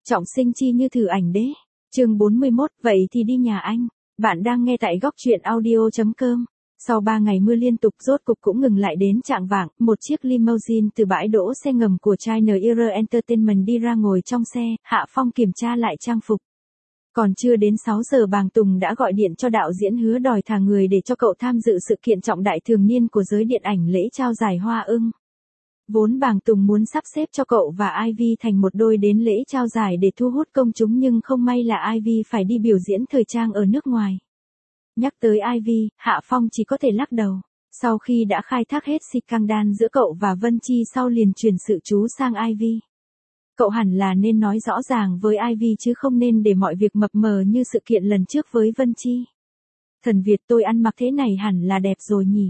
Trọng sinh chi như thử ảnh đế. Chương 41, vậy thì đi nhà anh. Bạn đang nghe tại góc truyện audio.com. Sau 3 ngày mưa liên tục rốt cục cũng ngừng lại đến chạng vạng, một chiếc limousine từ bãi đỗ xe ngầm của China Era Entertainment đi ra ngồi trong xe, Hạ Phong kiểm tra lại trang phục. Còn chưa đến 6 giờ Bàng Tùng đã gọi điện cho đạo diễn Hứa đòi thả người để cho cậu tham dự sự kiện trọng đại thường niên của giới điện ảnh lễ trao giải Hoa ưng. Vốn Bàng Tùng muốn sắp xếp cho cậu và Ivy thành một đôi đến lễ trao giải để thu hút công chúng nhưng không may là Ivy phải đi biểu diễn thời trang ở nước ngoài. Nhắc tới Ivy, Hạ Phong chỉ có thể lắc đầu. Sau khi đã khai thác hết scandal giữa cậu và Vân Chi sau liền chuyển sự chú sang Ivy. Cậu hẳn là nên nói rõ ràng với Ivy chứ không nên để mọi việc mập mờ như sự kiện lần trước với Vân Chi. Thần Việt, tôi ăn mặc thế này hẳn là đẹp rồi nhỉ?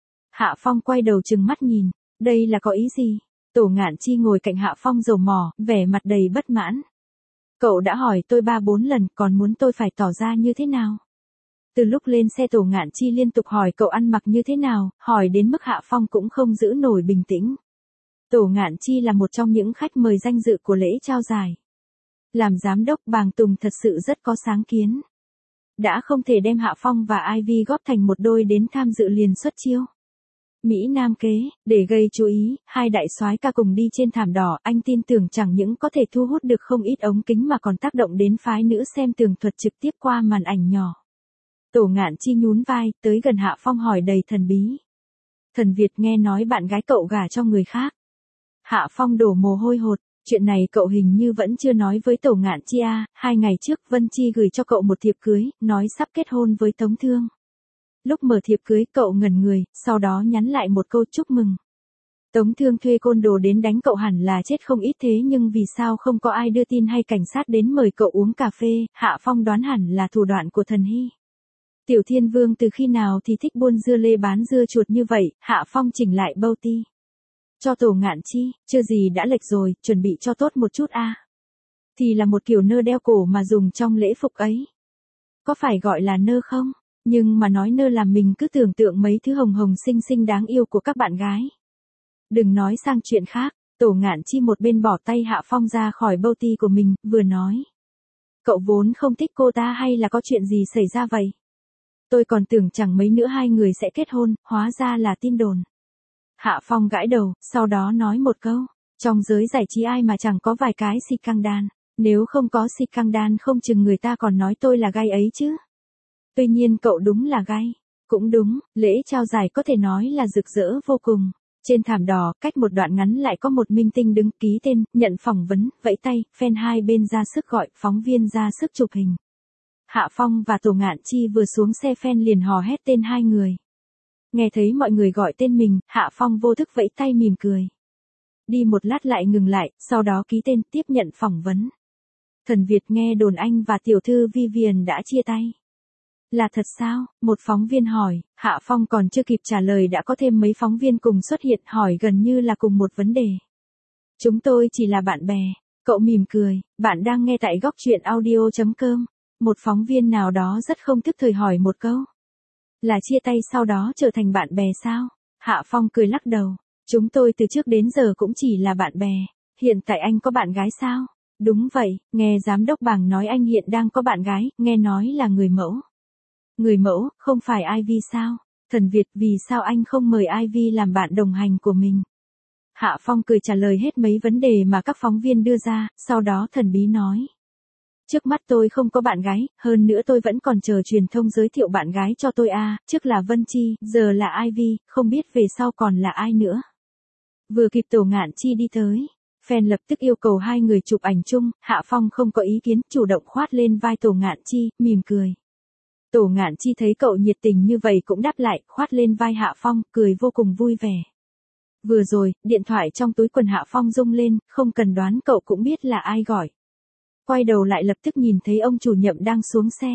Hạ Phong quay đầu trừng mắt nhìn. Đây là có ý gì? Tổ Ngạn Chi ngồi cạnh Hạ Phong rầu mỏ, vẻ mặt đầy bất mãn. Cậu đã hỏi tôi 3-4 lần, còn muốn tôi phải tỏ ra như thế nào? Từ lúc lên xe Tổ Ngạn Chi liên tục hỏi cậu ăn mặc như thế nào, hỏi đến mức Hạ Phong cũng không giữ nổi bình tĩnh. Tổ Ngạn Chi là một trong những khách mời danh dự của lễ trao giải. Làm giám đốc Bàng Tùng thật sự rất có sáng kiến. Đã không thể đem Hạ Phong và Ivy góp thành một đôi đến tham dự liền xuất chiêu. Mỹ Nam kế, để gây chú ý, hai đại soái ca cùng đi trên thảm đỏ, anh tin tưởng chẳng những có thể thu hút được không ít ống kính mà còn tác động đến phái nữ xem tường thuật trực tiếp qua màn ảnh nhỏ. Tổ Ngạn Chi nhún vai, tới gần Hạ Phong hỏi đầy thần bí. Thần Việt, nghe nói bạn gái cậu gả cho người khác. Hạ Phong đổ mồ hôi hột, chuyện này cậu hình như vẫn chưa nói với Tổ Ngạn Chi à, 2 ngày trước Vân Chi gửi cho cậu một thiệp cưới, nói sắp kết hôn với Tống Thương. Lúc mở thiệp cưới cậu ngẩn người, sau đó nhắn lại một câu chúc mừng. Tống Thương thuê côn đồ đến đánh cậu hẳn là chết không ít thế nhưng vì sao không có ai đưa tin hay cảnh sát đến mời cậu uống cà phê, Hạ Phong đoán hẳn là thủ đoạn của thần Hy. Tiểu Thiên Vương từ khi nào thì thích buôn dưa lê bán dưa chuột như vậy, Hạ Phong chỉnh lại bâu ti. Cho Tổ Ngạn Chi, chưa gì đã lệch rồi, chuẩn bị cho tốt một chút a. Thì là một kiểu nơ đeo cổ mà dùng trong lễ phục ấy. Có phải gọi là nơ không? Nhưng mà nói nơ làm mình cứ tưởng tượng mấy thứ hồng hồng xinh xinh đáng yêu của các bạn gái. Đừng nói sang chuyện khác, Tổ Ngạn Chi một bên bỏ tay Hạ Phong ra khỏi bâu ti của mình, vừa nói. Cậu vốn không thích cô ta hay là có chuyện gì xảy ra vậy? Tôi còn tưởng chẳng mấy nữa hai người sẽ kết hôn, hóa ra là tin đồn. Hạ Phong gãi đầu, sau đó nói một câu. Trong giới giải trí ai mà chẳng có vài cái scandal. Nếu không có scandal không chừng người ta còn nói tôi là gay ấy chứ. Tuy nhiên cậu đúng là gay. Cũng đúng, lễ trao giải có thể nói là rực rỡ vô cùng. Trên thảm đỏ, cách một đoạn ngắn lại có một minh tinh đứng ký tên, nhận phỏng vấn, vẫy tay, fan hai bên ra sức gọi, phóng viên ra sức chụp hình. Hạ Phong và Tổ Ngạn Chi vừa xuống xe fan liền hò hét tên hai người. Nghe thấy mọi người gọi tên mình, Hạ Phong vô thức vẫy tay mỉm cười. Đi một lát lại ngừng lại, sau đó ký tên tiếp nhận phỏng vấn. Thần Việt, nghe đồn anh và tiểu thư Vivian đã chia tay. Là thật sao? Một phóng viên hỏi, Hạ Phong còn chưa kịp trả lời đã có thêm mấy phóng viên cùng xuất hiện hỏi gần như là cùng một vấn đề. Chúng tôi chỉ là bạn bè. Cậu mỉm cười, bạn đang nghe tại góc truyện audio.com. Một phóng viên nào đó rất không thức thời hỏi một câu. Là chia tay sau đó trở thành bạn bè sao? Hạ Phong cười lắc đầu. Chúng tôi từ trước đến giờ cũng chỉ là bạn bè. Hiện tại anh có bạn gái sao? Đúng vậy, nghe giám đốc Bàng nói anh hiện đang có bạn gái, nghe nói là người mẫu. Người mẫu, không phải Ivy sao? Thần Việt, vì sao anh không mời Ivy làm bạn đồng hành của mình? Hạ Phong cười trả lời hết mấy vấn đề mà các phóng viên đưa ra, sau đó thần bí nói. Trước mắt tôi không có bạn gái, hơn nữa tôi vẫn còn chờ truyền thông giới thiệu bạn gái cho tôi à, trước là Vân Chi, giờ là Ivy, không biết về sau còn là ai nữa. Vừa kịp Tổ Ngạn Chi đi tới, fan lập tức yêu cầu hai người chụp ảnh chung, Hạ Phong không có ý kiến, chủ động khoát lên vai Tổ Ngạn Chi, mỉm cười. Tổ Ngạn Chi thấy cậu nhiệt tình như vậy cũng đáp lại, khoát lên vai Hạ Phong, cười vô cùng vui vẻ. Vừa rồi, điện thoại trong túi quần Hạ Phong rung lên, không cần đoán cậu cũng biết là ai gọi. Quay đầu lại lập tức nhìn thấy ông chủ Nhậm đang xuống xe.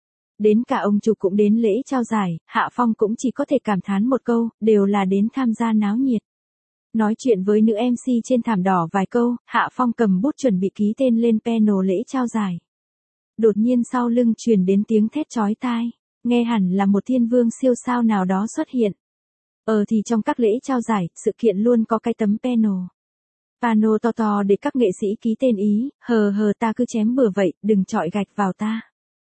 Đến cả ông chủ cũng đến lễ trao giải, Hạ Phong cũng chỉ có thể cảm thán một câu, đều là đến tham gia náo nhiệt. Nói chuyện với nữ MC trên thảm đỏ vài câu, Hạ Phong cầm bút chuẩn bị ký tên lên panel lễ trao giải. Đột nhiên sau lưng truyền đến tiếng thét chói tai, nghe hẳn là một thiên vương siêu sao nào đó xuất hiện. Thì trong các lễ trao giải, sự kiện luôn có cái tấm panel. Pano to to để các nghệ sĩ ký tên ý, hờ ta cứ chém bừa vậy, đừng chọi gạch vào ta.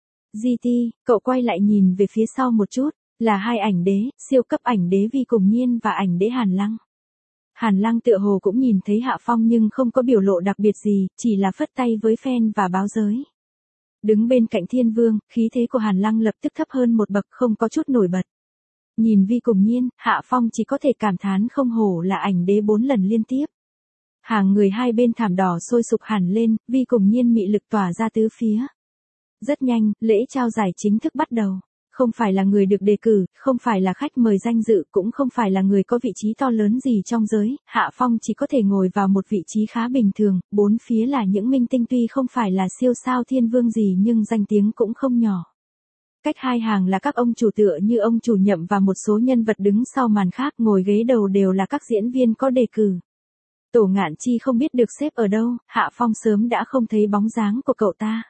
GT, cậu quay lại nhìn về phía sau một chút, là hai ảnh đế, siêu cấp ảnh đế Vi Cùng Nhiên và ảnh đế Hàn Lăng. Hàn Lăng tựa hồ cũng nhìn thấy Hạ Phong nhưng không có biểu lộ đặc biệt gì, chỉ là phất tay với fan và báo giới. Đứng bên cạnh Thiên Vương, khí thế của Hàn Lăng lập tức thấp hơn một bậc, không có chút nổi bật. Nhìn Vi Cùng Nhiên, Hạ Phong chỉ có thể cảm thán không hổ là ảnh đế 4 lần liên tiếp. Hàng người hai bên thảm đỏ sôi sục hẳn lên, Vi Cùng Nhiên mị lực tỏa ra tứ phía. Rất nhanh, lễ trao giải chính thức bắt đầu. Không phải là người được đề cử, không phải là khách mời danh dự, cũng không phải là người có vị trí to lớn gì trong giới, Hạ Phong chỉ có thể ngồi vào một vị trí khá bình thường, bốn phía là những minh tinh tuy không phải là siêu sao thiên vương gì nhưng danh tiếng cũng không nhỏ. Cách hai hàng là các ông chủ tựa như ông chủ Nhậm và một số nhân vật đứng sau màn khác, ngồi ghế đầu đều là các diễn viên có đề cử. Tổ Ngạn Chi không biết được xếp ở đâu, Hạ Phong sớm đã không thấy bóng dáng của cậu ta.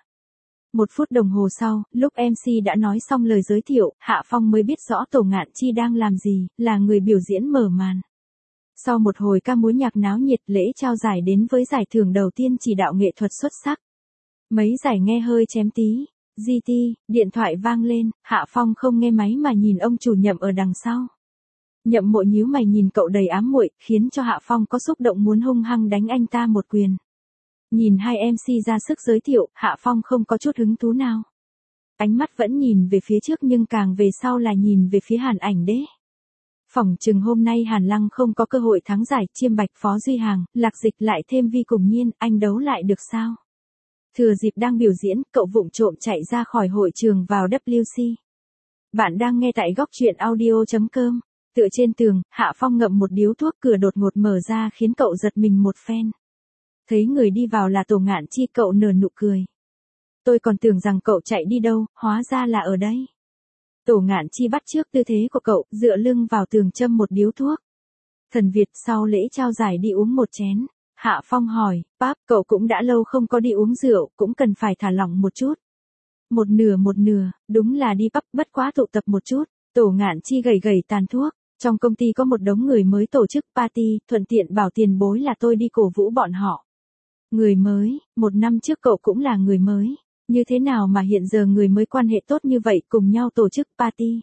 1 phút đồng hồ sau, lúc MC đã nói xong lời giới thiệu, Hạ Phong mới biết rõ Tổ Ngạn Chi đang làm gì, là người biểu diễn mở màn. Sau một hồi ca múa nhạc náo nhiệt, lễ trao giải đến với giải thưởng đầu tiên chỉ đạo nghệ thuật xuất sắc. Mấy giải nghe hơi chém tí. GT, điện thoại vang lên, Hạ Phong không nghe máy mà nhìn ông chủ Nhậm ở đằng sau. Nhậm Mộ nhíu mày nhìn cậu đầy ám muội, khiến cho Hạ Phong có xúc động muốn hung hăng đánh anh ta một quyền. Nhìn hai MC ra sức giới thiệu, Hạ Phong không có chút hứng thú nào. Ánh mắt vẫn nhìn về phía trước nhưng càng về sau là nhìn về phía Hàn ảnh đế. Phỏng chừng hôm nay Hàn Lăng không có cơ hội thắng giải, Chiêm Bạch Phó Duy Hàng, Lạc Dịch lại thêm Vi Cùng Nhiên, anh đấu lại được sao? Thừa dịp đang biểu diễn, cậu vụng trộm chạy ra khỏi hội trường vào WC. Bạn đang nghe tại góc truyện audio.com. Tựa trên tường, Hạ Phong ngậm một điếu thuốc, cửa đột ngột mở ra khiến cậu giật mình một phen. Thấy người đi vào là Tổ Ngạn Chi, cậu nở nụ cười. Tôi còn tưởng rằng cậu chạy đi đâu, hóa ra là ở đây. Tổ Ngạn Chi bắt chước tư thế của cậu, dựa lưng vào tường châm một điếu thuốc. Thần Việt, sau lễ trao giải đi uống một chén. Hạ Phong hỏi, Páp, cậu cũng đã lâu không có đi uống rượu, cũng cần phải thả lỏng một chút. Một nửa, đúng là đi pub, bất quá tụ tập một chút. Tổ Ngạn Chi gầy gầy tàn thuốc. Trong công ty có một đống người mới tổ chức party, thuận tiện bảo tiền bối là tôi đi cổ vũ bọn họ. Người mới, 1 năm trước cậu cũng là người mới. Như thế nào mà hiện giờ người mới quan hệ tốt như vậy cùng nhau tổ chức party?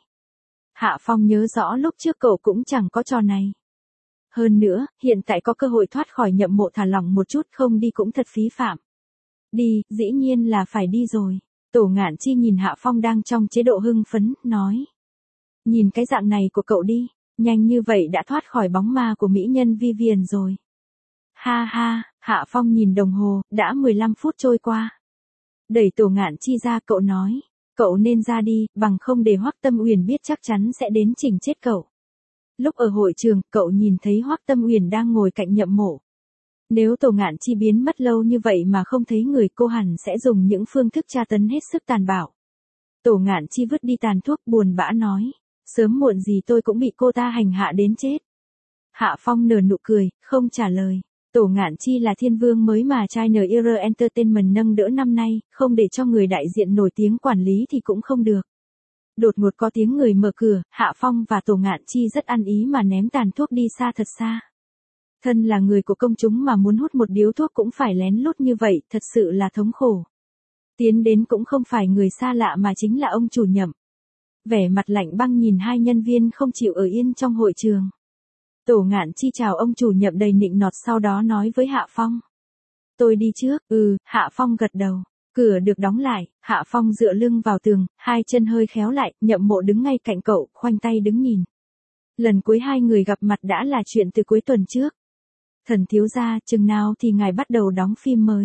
Hạ Phong nhớ rõ lúc trước cậu cũng chẳng có trò này. Hơn nữa, hiện tại có cơ hội thoát khỏi Nhậm Mộ, thả lỏng một chút, không đi cũng thật phí phạm. Đi, dĩ nhiên là phải đi rồi. Tổ Ngạn Chi nhìn Hạ Phong đang trong chế độ hưng phấn, nói. Nhìn cái dạng này của cậu đi, nhanh như vậy đã thoát khỏi bóng ma của mỹ nhân Vivian rồi. Ha ha, Hạ Phong nhìn đồng hồ, đã 15 phút trôi qua. Đẩy Tổ Ngạn Chi ra, cậu nói. Cậu nên ra đi, bằng không để Hoắc Tâm Uyển biết chắc chắn sẽ đến chỉnh chết cậu. Lúc ở hội trường, cậu nhìn thấy Hoắc Tâm Uyển đang ngồi cạnh Nhậm Mộ. Nếu Tổ Ngạn Chi biến mất lâu như vậy mà không thấy người, cô hẳn sẽ dùng những phương thức tra tấn hết sức tàn bạo. Tổ Ngạn Chi vứt đi tàn thuốc, buồn bã nói. Sớm muộn gì tôi cũng bị cô ta hành hạ đến chết. Hạ Phong nở nụ cười, không trả lời. Tổ Ngạn Chi là thiên vương mới mà China Era Entertainment nâng đỡ năm nay, không để cho người đại diện nổi tiếng quản lý thì cũng không được. Đột ngột có tiếng người mở cửa, Hạ Phong và Tổ Ngạn Chi rất ăn ý mà ném tàn thuốc đi xa thật xa. Thân là người của công chúng mà muốn hút một điếu thuốc cũng phải lén lút như vậy, thật sự là thống khổ. Tiến đến cũng không phải người xa lạ mà chính là ông chủ Nhậm. Vẻ mặt lạnh băng nhìn hai nhân viên không chịu ở yên trong hội trường. Tổ Ngạn Chi chào ông chủ Nhậm đầy nịnh nọt, sau đó nói với Hạ Phong. Tôi đi trước. Hạ Phong gật đầu. Cửa được đóng lại, Hạ Phong dựa lưng vào tường, hai chân hơi khéo lại, Nhậm Mộ đứng ngay cạnh cậu, khoanh tay đứng nhìn. Lần cuối hai người gặp mặt đã là chuyện từ cuối tuần trước. Thần thiếu gia, chừng nào thì ngài bắt đầu đóng phim mới?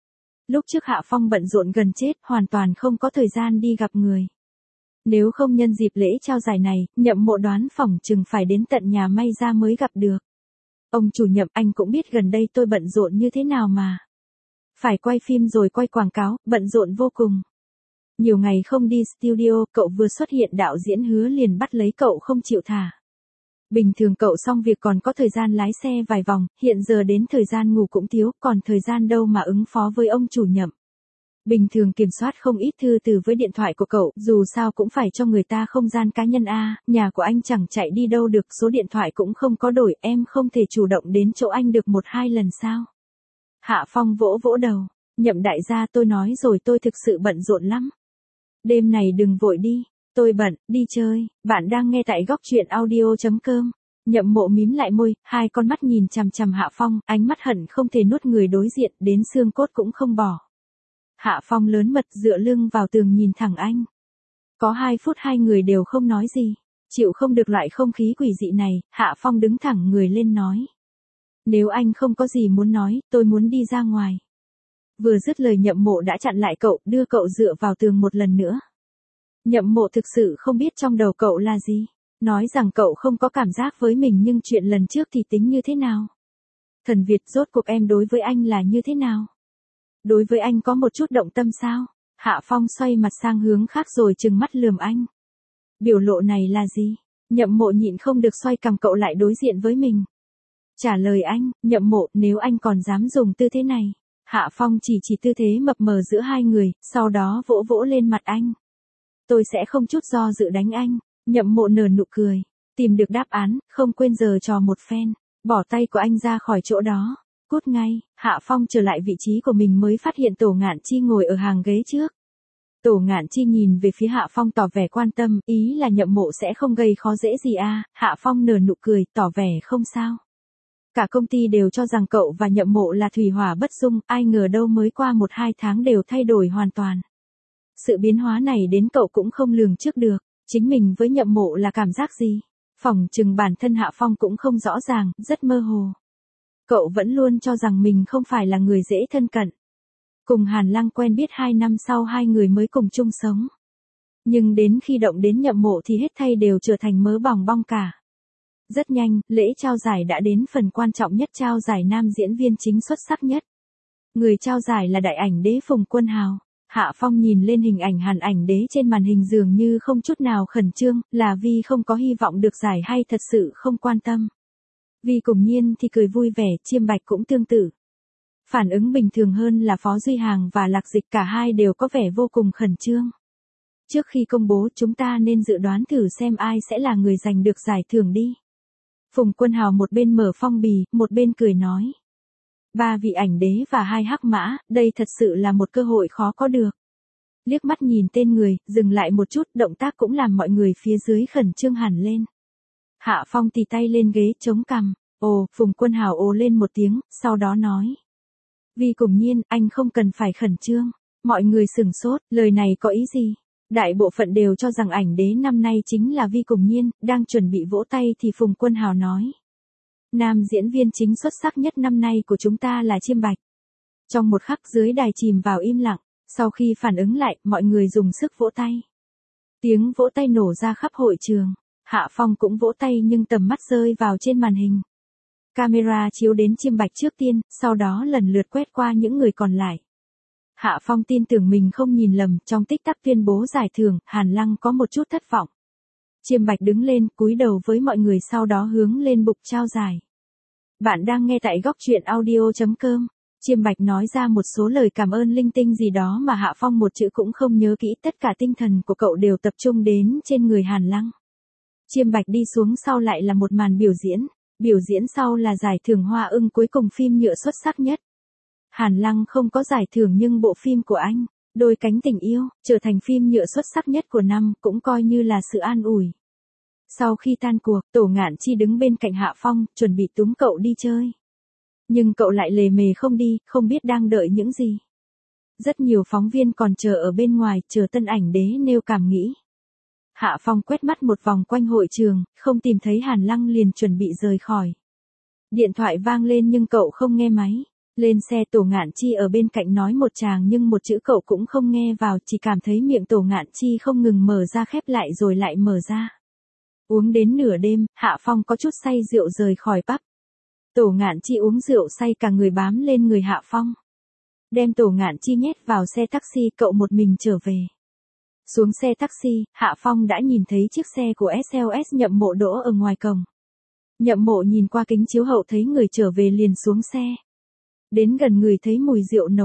Lúc trước Hạ Phong bận rộn gần chết, hoàn toàn không có thời gian đi gặp người. Nếu không nhân dịp lễ trao giải này, Nhậm Mộ đoán phỏng chừng phải đến tận nhà may ra mới gặp được. Ông chủ Nhậm, anh cũng biết gần đây tôi bận rộn như thế nào mà. Phải quay phim rồi quay quảng cáo, bận rộn vô cùng. Nhiều ngày không đi studio, cậu vừa xuất hiện đạo diễn Hứa liền bắt lấy cậu không chịu thả. Bình thường cậu xong việc còn có thời gian lái xe vài vòng, hiện giờ đến thời gian ngủ cũng thiếu, còn thời gian đâu mà ứng phó với ông chủ Nhậm. Bình thường kiểm soát không ít thư từ với điện thoại của cậu, dù sao cũng phải cho người ta không gian cá nhân a, nhà của anh chẳng chạy đi đâu được, số điện thoại cũng không có đổi, em không thể chủ động đến chỗ anh được 1-2 lần sao? Hạ Phong vỗ vỗ đầu, Nhậm đại gia tôi nói rồi tôi thực sự bận rộn lắm. Đêm này đừng vội đi, tôi bận, đi chơi, bạn đang nghe tại góc truyện audio.com. Nhậm Mộ mím lại môi, hai con mắt nhìn chằm chằm Hạ Phong, ánh mắt hận không thể nuốt người đối diện, đến xương cốt cũng không bỏ. Hạ Phong lớn mật dựa lưng vào tường nhìn thẳng anh. Có 2 phút hai người đều không nói gì. Chịu không được loại không khí quỷ dị này, Hạ Phong đứng thẳng người lên nói. Nếu anh không có gì muốn nói, tôi muốn đi ra ngoài. Vừa dứt lời Nhậm Mộ đã chặn lại cậu, đưa cậu dựa vào tường một lần nữa. Nhậm Mộ thực sự không biết trong đầu cậu là gì. Nói rằng cậu không có cảm giác với mình nhưng chuyện lần trước thì tính như thế nào? Thần Việt, rốt cuộc em đối với anh là như thế nào? Đối với anh có một chút động tâm sao? Hạ Phong xoay mặt sang hướng khác rồi trừng mắt lườm anh. Biểu lộ này là gì? Nhậm Mộ nhịn không được xoay cằm cậu lại đối diện với mình. Trả lời anh, Nhậm Mộ, nếu anh còn dám dùng tư thế này. Hạ Phong chỉ tư thế mập mờ giữa hai người, sau đó vỗ vỗ lên mặt anh. Tôi sẽ không chút do dự đánh anh. Nhậm Mộ nở nụ cười. Tìm được đáp án, không quên giở trò một phen. Bỏ tay của anh ra khỏi chỗ đó. Cút ngay, Hạ Phong trở lại vị trí của mình mới phát hiện Tổ Ngạn Chi ngồi ở hàng ghế trước. Tổ Ngạn Chi nhìn về phía Hạ Phong tỏ vẻ quan tâm, ý là Nhậm Mộ sẽ không gây khó dễ gì à, Hạ Phong nở nụ cười, tỏ vẻ không sao. Cả công ty đều cho rằng cậu và Nhậm Mộ là thủy hỏa bất dung, ai ngờ đâu mới qua 1-2 tháng đều thay đổi hoàn toàn. Sự biến hóa này đến cậu cũng không lường trước được, chính mình với Nhậm Mộ là cảm giác gì? Phỏng chừng bản thân Hạ Phong cũng không rõ ràng, rất mơ hồ. Cậu vẫn luôn cho rằng mình không phải là người dễ thân cận. Cùng Hàn Lăng quen biết 2 năm sau hai người mới cùng chung sống. Nhưng đến khi động đến Nhậm Mộ thì hết thảy đều trở thành mớ bòng bong cả. Rất nhanh, lễ trao giải đã đến phần quan trọng nhất, trao giải nam diễn viên chính xuất sắc nhất. Người trao giải là đại ảnh đế Phùng Quân Hào. Hạ Phong nhìn lên hình ảnh Hàn ảnh đế trên màn hình dường như không chút nào khẩn trương, là vì không có hy vọng được giải hay thật sự không quan tâm. Vì cùng nhiên thì cười vui vẻ, Chiêm Bạch cũng tương tự. Phản ứng bình thường hơn là Phó Duy Hàng và Lạc Dịch, cả hai đều có vẻ vô cùng khẩn trương. Trước khi công bố chúng ta nên dự đoán thử xem ai sẽ là người giành được giải thưởng đi. Phùng Quân Hào một bên mở phong bì, một bên cười nói. 3 vị ảnh đế và 2 hắc mã, đây thật sự là một cơ hội khó có được. Liếc mắt nhìn tên người, dừng lại một chút, động tác cũng làm mọi người phía dưới khẩn trương hẳn lên. Hạ Phong tì tay lên ghế chống cằm. Ồ, Phùng Quân Hào ồ lên một tiếng, sau đó nói. Vì cùng nhiên, anh không cần phải khẩn trương. Mọi người sửng sốt, lời này có ý gì? Đại bộ phận đều cho rằng ảnh đế năm nay chính là Vi Cùng Nhiên, đang chuẩn bị vỗ tay thì Phùng Quân Hào nói. Nam diễn viên chính xuất sắc nhất năm nay của chúng ta là Chiêm Bạch. Trong một khắc dưới đài chìm vào im lặng, sau khi phản ứng lại, mọi người dùng sức vỗ tay. Tiếng vỗ tay nổ ra khắp hội trường. Hạ Phong cũng vỗ tay nhưng tầm mắt rơi vào trên màn hình. Camera chiếu đến Chiêm Bạch trước tiên, sau đó lần lượt quét qua những người còn lại. Hạ Phong tin tưởng mình không nhìn lầm, trong tích tắc tuyên bố giải thưởng, Hàn Lăng có một chút thất vọng. Chiêm Bạch đứng lên, cúi đầu với mọi người sau đó hướng lên bục trao giải. Bạn đang nghe tại góc truyện audio.com. Chiêm Bạch nói ra một số lời cảm ơn linh tinh gì đó mà Hạ Phong một chữ cũng không nhớ kỹ, tất cả tinh thần của cậu đều tập trung đến trên người Hàn Lăng. Chiêm Bạch đi xuống sau lại là một màn biểu diễn. Biểu diễn sau là giải thưởng Hoa Ưng cuối cùng phim nhựa xuất sắc nhất. Hàn Lăng không có giải thưởng nhưng bộ phim của anh, Đôi Cánh Tình Yêu, trở thành phim nhựa xuất sắc nhất của năm, cũng coi như là sự an ủi. Sau khi tan cuộc, Tổ Ngạn Chi đứng bên cạnh Hạ Phong, chuẩn bị túm cậu đi chơi. Nhưng cậu lại lề mề không đi, không biết đang đợi những gì. Rất nhiều phóng viên còn chờ ở bên ngoài, chờ tân ảnh đế nêu cảm nghĩ. Hạ Phong quét mắt một vòng quanh hội trường, không tìm thấy Hàn Lăng liền chuẩn bị rời khỏi. Điện thoại vang lên nhưng cậu không nghe máy. Lên xe Tổ Ngạn Chi ở bên cạnh nói một tràng nhưng một chữ cậu cũng không nghe vào, chỉ cảm thấy miệng Tổ Ngạn Chi không ngừng mở ra khép lại rồi lại mở ra. Uống đến nửa đêm, Hạ Phong có chút say rượu rời khỏi pub. Tổ Ngạn Chi uống rượu say cả người bám lên người Hạ Phong. Đem Tổ Ngạn Chi nhét vào xe taxi, cậu một mình trở về. Xuống xe taxi, Hạ Phong đã nhìn thấy chiếc xe của SLS Nhậm Mộ đỗ ở ngoài cổng. Nhậm Mộ nhìn qua kính chiếu hậu thấy người trở về liền xuống xe. Đến gần người thấy mùi rượu nồng nặc,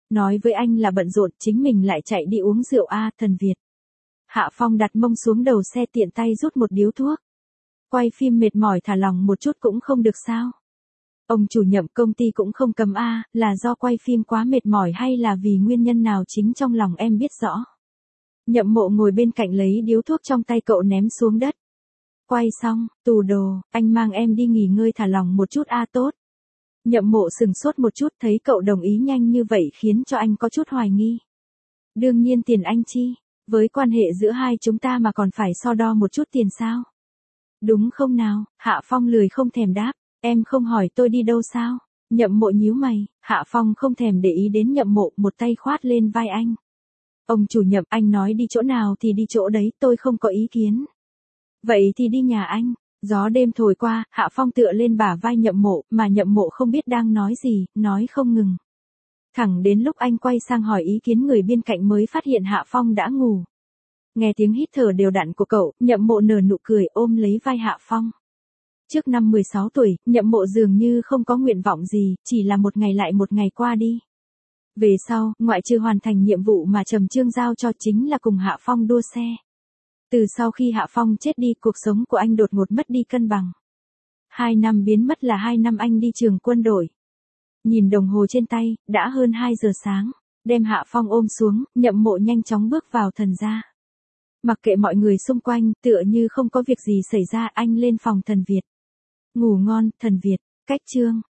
Nói với anh là bận rộn, chính mình lại chạy đi uống rượu a, thần Việt. Hạ Phong đặt mông xuống đầu xe tiện tay rút một điếu thuốc. Quay phim mệt mỏi thả lỏng một chút cũng không được sao? Ông chủ nhiệm công ty cũng không cầm a, là do quay phim quá mệt mỏi hay là vì nguyên nhân nào chính trong lòng em biết rõ. Nhậm Mộ ngồi bên cạnh lấy điếu thuốc trong tay cậu ném xuống đất. Quay xong, tù đồ, anh mang em đi nghỉ ngơi thả lỏng một chút a tốt. Nhậm Mộ sừng sốt một chút, thấy cậu đồng ý nhanh như vậy khiến cho anh có chút hoài nghi. Đương nhiên tiền anh chi, với quan hệ giữa hai chúng ta mà còn phải so đo một chút tiền sao? Đúng không nào? Hạ Phong lười không thèm đáp, em không hỏi tôi đi đâu sao? Nhậm Mộ nhíu mày, Hạ Phong không thèm để ý đến Nhậm Mộ, một tay khoát lên vai anh. Ông chủ Nhậm, anh nói đi chỗ nào thì đi chỗ đấy, tôi không có ý kiến. Vậy thì đi nhà anh. Gió đêm thổi qua, Hạ Phong tựa lên bả vai Nhậm Mộ, mà Nhậm Mộ không biết đang nói gì, nói không ngừng. Thẳng đến lúc anh quay sang hỏi ý kiến người bên cạnh mới phát hiện Hạ Phong đã ngủ. Nghe tiếng hít thở đều đặn của cậu, Nhậm Mộ nở nụ cười ôm lấy vai Hạ Phong. Trước năm 16 tuổi, Nhậm Mộ dường như không có nguyện vọng gì, chỉ là một ngày lại một ngày qua đi. Về sau, ngoại trừ hoàn thành nhiệm vụ mà Trầm Trương giao cho chính là cùng Hạ Phong đua xe. Từ sau khi Hạ Phong chết đi, cuộc sống của anh đột ngột mất đi cân bằng. 2 năm biến mất là 2 năm anh đi trường quân đội. Nhìn đồng hồ trên tay, đã hơn 2 giờ sáng, đem Hạ Phong ôm xuống, Nhậm Mộ nhanh chóng bước vào thần gia. Mặc kệ mọi người xung quanh, tựa như không có việc gì xảy ra, anh lên phòng thần Việt. Ngủ ngon, thần Việt, cách chương.